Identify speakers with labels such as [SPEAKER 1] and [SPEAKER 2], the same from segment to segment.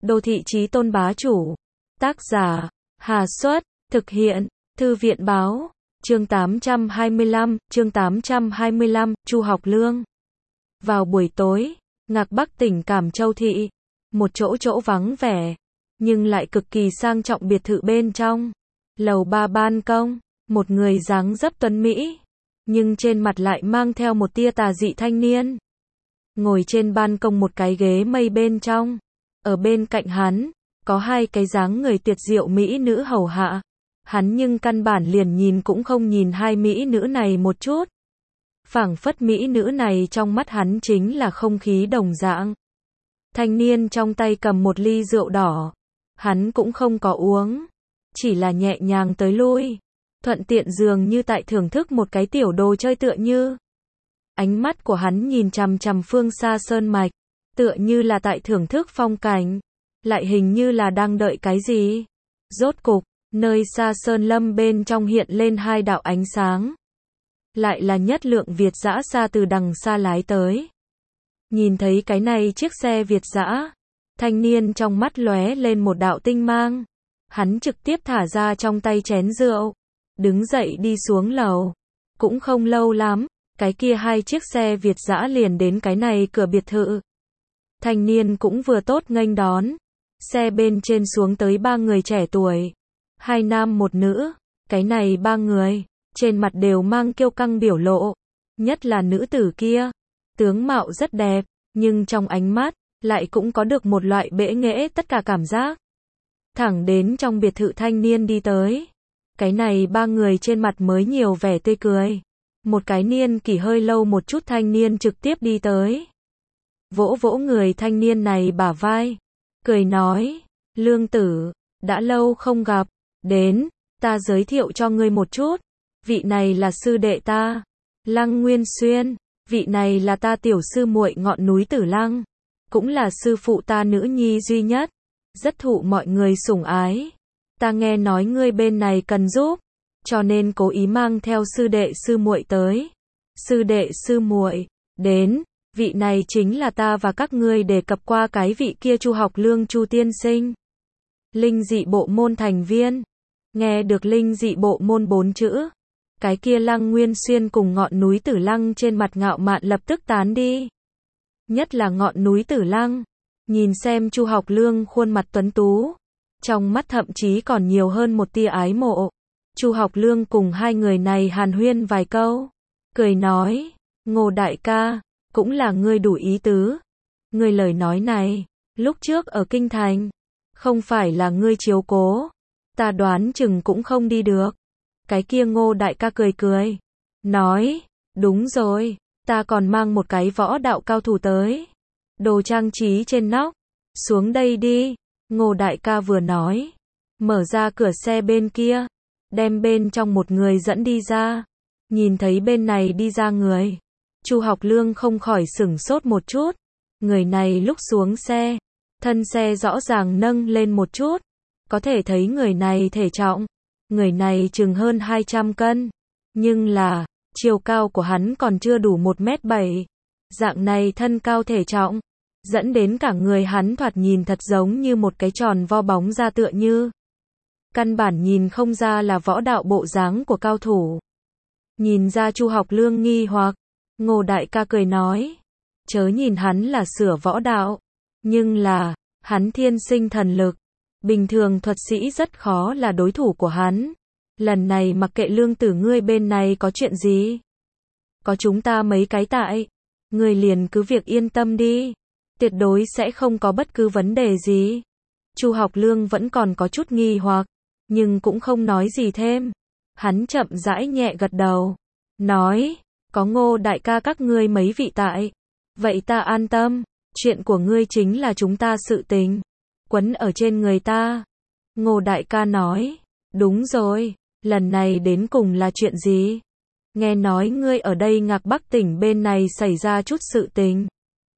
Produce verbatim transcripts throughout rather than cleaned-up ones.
[SPEAKER 1] Đô thị chí tôn bá chủ. Tác giả, Hà Xuất, thực hiện, Thư viện báo, chương tám trăm hai mươi lăm, chương tám trăm hai mươi lăm, Chu Học Lương. Vào buổi tối, Ngạc Bắc tỉnh Cảm Châu thị, một chỗ chỗ vắng vẻ, nhưng lại cực kỳ sang trọng biệt thự bên trong. Lầu ba ban công, một người dáng dấp tuấn mỹ, nhưng trên mặt lại mang theo một tia tà dị thanh niên. Ngồi trên ban công một cái ghế mây bên trong, ở bên cạnh hắn, có hai cái dáng người tuyệt diệu mỹ nữ hầu hạ. Hắn nhưng căn bản liền nhìn cũng không nhìn hai mỹ nữ này một chút. Phảng phất mỹ nữ này trong mắt hắn chính là không khí đồng dạng. Thanh niên trong tay cầm một ly rượu đỏ. Hắn cũng không có uống, chỉ là nhẹ nhàng tới lui, thuận tiện dường như tại thưởng thức một cái tiểu đồ chơi tựa như. Ánh mắt của hắn nhìn chằm chằm phương xa sơn mạch, tựa như là tại thưởng thức phong cảnh, lại hình như là đang đợi cái gì. Rốt cục, nơi xa sơn lâm bên trong hiện lên hai đạo ánh sáng. Lại là nhất lượng Việt dã xa từ đằng xa lái tới. Nhìn thấy cái này chiếc xe Việt dã, thanh niên trong mắt lóe lên một đạo tinh mang. Hắn trực tiếp thả ra trong tay chén rượu, đứng dậy đi xuống lầu. Cũng không lâu lắm, cái kia hai chiếc xe Việt dã liền đến cái này cửa biệt thự. Thanh niên cũng vừa tốt nghênh đón. Xe bên trên xuống tới ba người trẻ tuổi, hai nam một nữ. Cái này ba người, trên mặt đều mang kiêu căng biểu lộ. Nhất là nữ tử kia, tướng mạo rất đẹp, nhưng trong ánh mắt, lại cũng có được một loại bẽ nghễ tất cả cảm giác. Thẳng đến trong biệt thự thanh niên đi tới. Cái này ba người trên mặt mới nhiều vẻ tươi cười. Một cái niên kỷ hơi lâu một chút thanh niên trực tiếp đi tới. Vỗ vỗ người thanh niên này bả vai. Cười nói, Lương tử, đã lâu không gặp. Đến, ta giới thiệu cho ngươi một chút. Vị này là sư đệ ta, Lăng Nguyên Xuyên. Vị này là ta tiểu sư muội Ngọn Núi Tử Lăng. Cũng là sư phụ ta nữ nhi duy nhất. Rất thụ mọi người sủng ái. Ta nghe nói ngươi bên này cần giúp, cho nên cố ý mang theo sư đệ sư muội tới. Sư đệ sư muội, đến, vị này chính là ta và các ngươi đề cập qua cái vị kia Chu Học Lương Chu tiên sinh. Linh dị bộ môn thành viên. Nghe được linh dị bộ môn bốn chữ, cái kia Lăng Nguyên Xuyên cùng Ngọn Núi Tử Lăng trên mặt ngạo mạn lập tức tán đi. Nhất là Ngọn Núi Tử Lăng, nhìn xem Chu Học Lương khuôn mặt tuấn tú, trong mắt thậm chí còn nhiều hơn một tia ái mộ. Chu Học Lương cùng hai người này hàn huyên vài câu, cười nói, Ngô đại ca, cũng là ngươi đủ ý tứ. Ngươi lời nói này, lúc trước ở Kinh Thành, không phải là ngươi chiếu cố, ta đoán chừng cũng không đi được. Cái kia Ngô đại ca cười cười, nói, đúng rồi, ta còn mang một cái võ đạo cao thủ tới. Đồ trang trí trên nóc, xuống đây đi. Ngô đại ca vừa nói, mở ra cửa xe bên kia, đem bên trong một người dẫn đi ra. Nhìn thấy bên này đi ra người, Chu Học Lương không khỏi sửng sốt một chút. Người này lúc xuống xe, thân xe rõ ràng nâng lên một chút, có thể thấy người này thể trọng. Người này chừng hơn hai trăm cân, nhưng là, chiều cao của hắn còn chưa đủ một mét bảy. Dạng này thân cao thể trọng, dẫn đến cả người hắn thoạt nhìn thật giống như một cái tròn vo bóng ra tựa như. Căn bản nhìn không ra là võ đạo bộ dáng của cao thủ. Nhìn ra Chu Học Lương nghi hoặc, Ngô đại ca cười nói, chớ nhìn hắn là sửa võ đạo, nhưng là, hắn thiên sinh thần lực. Bình thường thuật sĩ rất khó là đối thủ của hắn. Lần này mặc kệ Lương tử ngươi bên này có chuyện gì, có chúng ta mấy cái tại, ngươi liền cứ việc yên tâm đi, tuyệt đối sẽ không có bất cứ vấn đề gì. Chu Học Lương vẫn còn có chút nghi hoặc, nhưng cũng không nói gì thêm. Hắn chậm rãi nhẹ gật đầu, nói, có Ngô đại ca các ngươi mấy vị tại, vậy ta an tâm, chuyện của ngươi chính là chúng ta sự tình, quấn ở trên người ta. Ngô đại ca nói, đúng rồi, lần này đến cùng là chuyện gì? Nghe nói ngươi ở đây Ngạc Bắc tỉnh bên này xảy ra chút sự tình.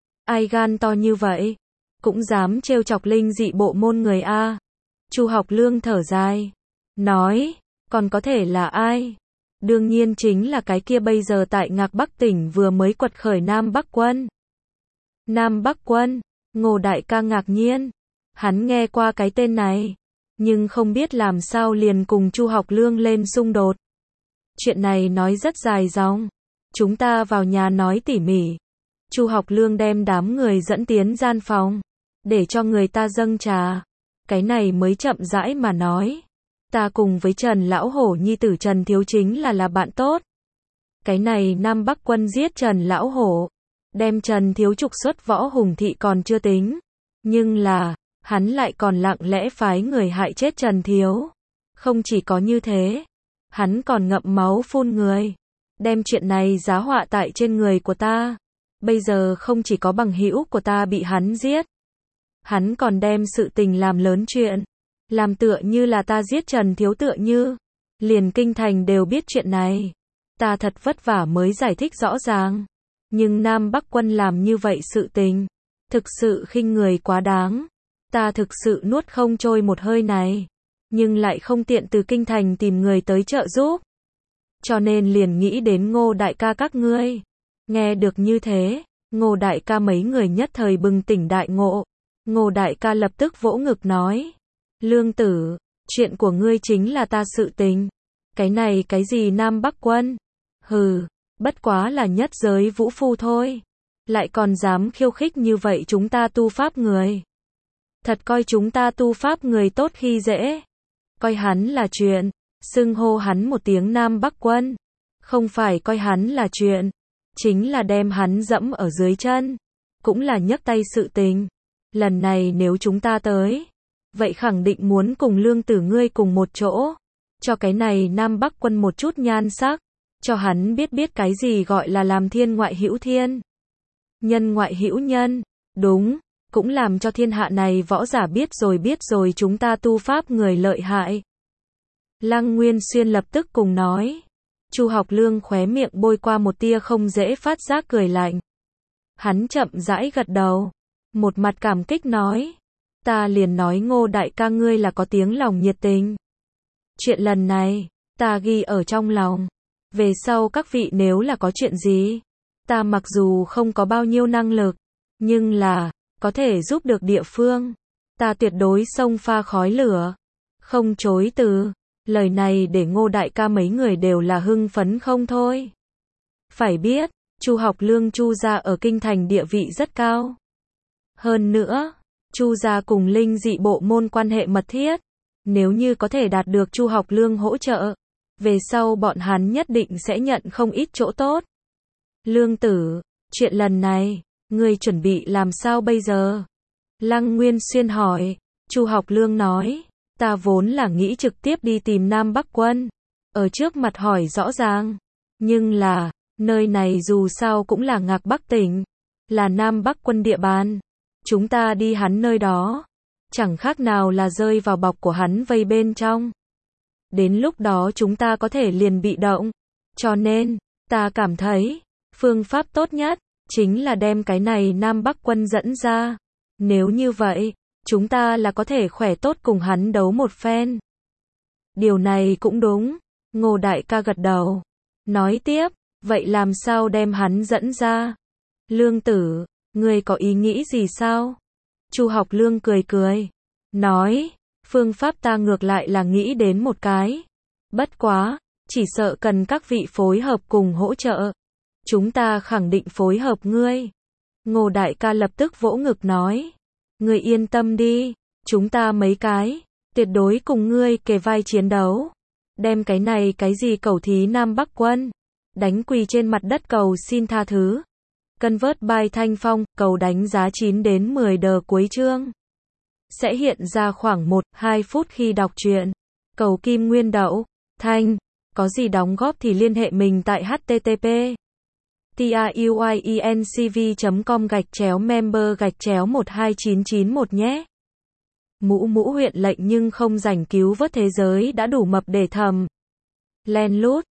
[SPEAKER 1] Ai gan to như vậy, cũng dám trêu chọc linh dị bộ môn người a? Chu Học Lương thở dài, nói, còn có thể là ai? Đương nhiên chính là cái kia bây giờ tại Ngạc Bắc tỉnh vừa mới quật khởi Nam Bắc Quân. Nam Bắc Quân? Ngô đại ca ngạc nhiên, Hắn nghe qua cái tên này, nhưng không biết làm sao liền cùng Chu Học Lương lên xung đột. Chuyện này nói rất dài dòng, chúng ta vào nhà nói tỉ mỉ. Chu Học Lương đem đám người dẫn tiến gian phòng, để cho người ta dâng trà. Cái này mới chậm rãi mà nói. Ta cùng với Trần Lão Hổ nhi tử Trần Thiếu chính là là bạn tốt. Cái này Nam Bắc quân giết Trần Lão Hổ, đem Trần Thiếu trục xuất Võ Hùng Thị còn chưa tính. Nhưng là, hắn lại còn lặng lẽ phái người hại chết Trần Thiếu. Không chỉ có như thế, hắn còn ngậm máu phun người, đem chuyện này giá họa tại trên người của ta. Bây giờ không chỉ có bằng hữu của ta bị hắn giết, hắn còn đem sự tình làm lớn chuyện, làm tựa như là ta giết Trần Thiếu tựa như. Liền kinh thành đều biết chuyện này. Ta thật vất vả mới giải thích rõ ràng. Nhưng Nam Bắc quân làm như vậy sự tình, thực sự khinh người quá đáng. Ta thực sự nuốt không trôi một hơi này, nhưng lại không tiện từ kinh thành tìm người tới trợ giúp. Cho nên liền nghĩ đến Ngô đại ca các ngươi. Nghe được như thế, Ngô đại ca mấy người nhất thời bừng tỉnh đại ngộ. Ngô đại ca lập tức vỗ ngực nói, Lương tử, chuyện của ngươi chính là ta sự tình. Cái này cái gì Nam Bắc quân? Hừ, bất quá là nhất giới vũ phu thôi. Lại còn dám khiêu khích như vậy chúng ta tu pháp người. Thật coi chúng ta tu pháp người tốt khi dễ. Coi hắn là chuyện, xưng hô hắn một tiếng Nam Bắc quân. Không phải coi hắn là chuyện, chính là đem hắn dẫm ở dưới chân. Cũng là nhấc tay sự tình. Lần này nếu chúng ta tới, vậy khẳng định muốn cùng Lương tử ngươi cùng một chỗ. Cho cái này Nam Bắc quân một chút nhan sắc. Cho hắn biết biết cái gì gọi là làm thiên ngoại hữu thiên, nhân ngoại hữu nhân. Đúng, cũng làm cho thiên hạ này võ giả biết rồi biết rồi chúng ta tu pháp người lợi hại. Lăng Nguyên Xuyên lập tức cùng nói. Chu Học Lương khóe miệng bôi qua một tia không dễ phát giác cười lạnh. Hắn chậm rãi gật đầu, một mặt cảm kích nói, ta liền nói Ngô đại ca ngươi là có tiếng lòng nhiệt tình. Chuyện lần này, ta ghi ở trong lòng. Về sau các vị nếu là có chuyện gì, ta mặc dù không có bao nhiêu năng lực, nhưng là, có thể giúp được địa phương. Ta tuyệt đối xông pha khói lửa, không chối từ. Lời này để Ngô đại ca mấy người đều là hưng phấn không thôi. Phải biết, Chu Học Lương Chu gia ở kinh thành địa vị rất cao. Hơn nữa, Chu gia cùng Linh Dị bộ môn quan hệ mật thiết. Nếu như có thể đạt được Chu Học Lương hỗ trợ, về sau bọn hắn nhất định sẽ nhận không ít chỗ tốt. Lương tử, chuyện lần này, ngươi chuẩn bị làm sao bây giờ? Lăng Nguyên Xuyên hỏi. Chu Học Lương nói, ta vốn là nghĩ trực tiếp đi tìm Nam Bắc quân, ở trước mặt hỏi rõ ràng. Nhưng là, nơi này dù sao cũng là Ngạc Bắc tỉnh, là Nam Bắc quân địa bàn. Chúng ta đi hắn nơi đó, chẳng khác nào là rơi vào bọc của hắn vây bên trong. Đến lúc đó chúng ta có thể liền bị động. Cho nên, ta cảm thấy, phương pháp tốt nhất, chính là đem cái này Nam Bắc quân dẫn ra. Nếu như vậy, chúng ta là có thể khỏe tốt cùng hắn đấu một phen. Điều này cũng đúng. Ngô đại ca gật đầu. Nói tiếp, vậy làm sao đem hắn dẫn ra? Lương tử, ngươi có ý nghĩ gì sao? Chu Học Lương cười cười. Nói, phương pháp ta ngược lại là nghĩ đến một cái. Bất quá, chỉ sợ cần các vị phối hợp cùng hỗ trợ. Chúng ta khẳng định phối hợp ngươi. Ngô đại ca lập tức vỗ ngực nói. Ngươi yên tâm đi, chúng ta mấy cái, tuyệt đối cùng ngươi kề vai chiến đấu. Đem cái này cái gì cầu thí Nam Bắc quân, đánh quỳ trên mặt đất cầu xin tha thứ. Convert by Thanh Phong, cầu đánh giá chín đến mười đờ cuối chương. Sẽ hiện ra khoảng một đến hai phút khi đọc truyện. Cầu Kim Nguyên Đậu, Thanh, có gì đóng góp thì liên hệ mình tại http truyencv chấm com gạch chéo member gạch chéo một hai chín chín một nhé. Mũ mũ huyện lệnh nhưng không rảnh cứu vớt thế giới đã đủ mập để thầm. Len lút.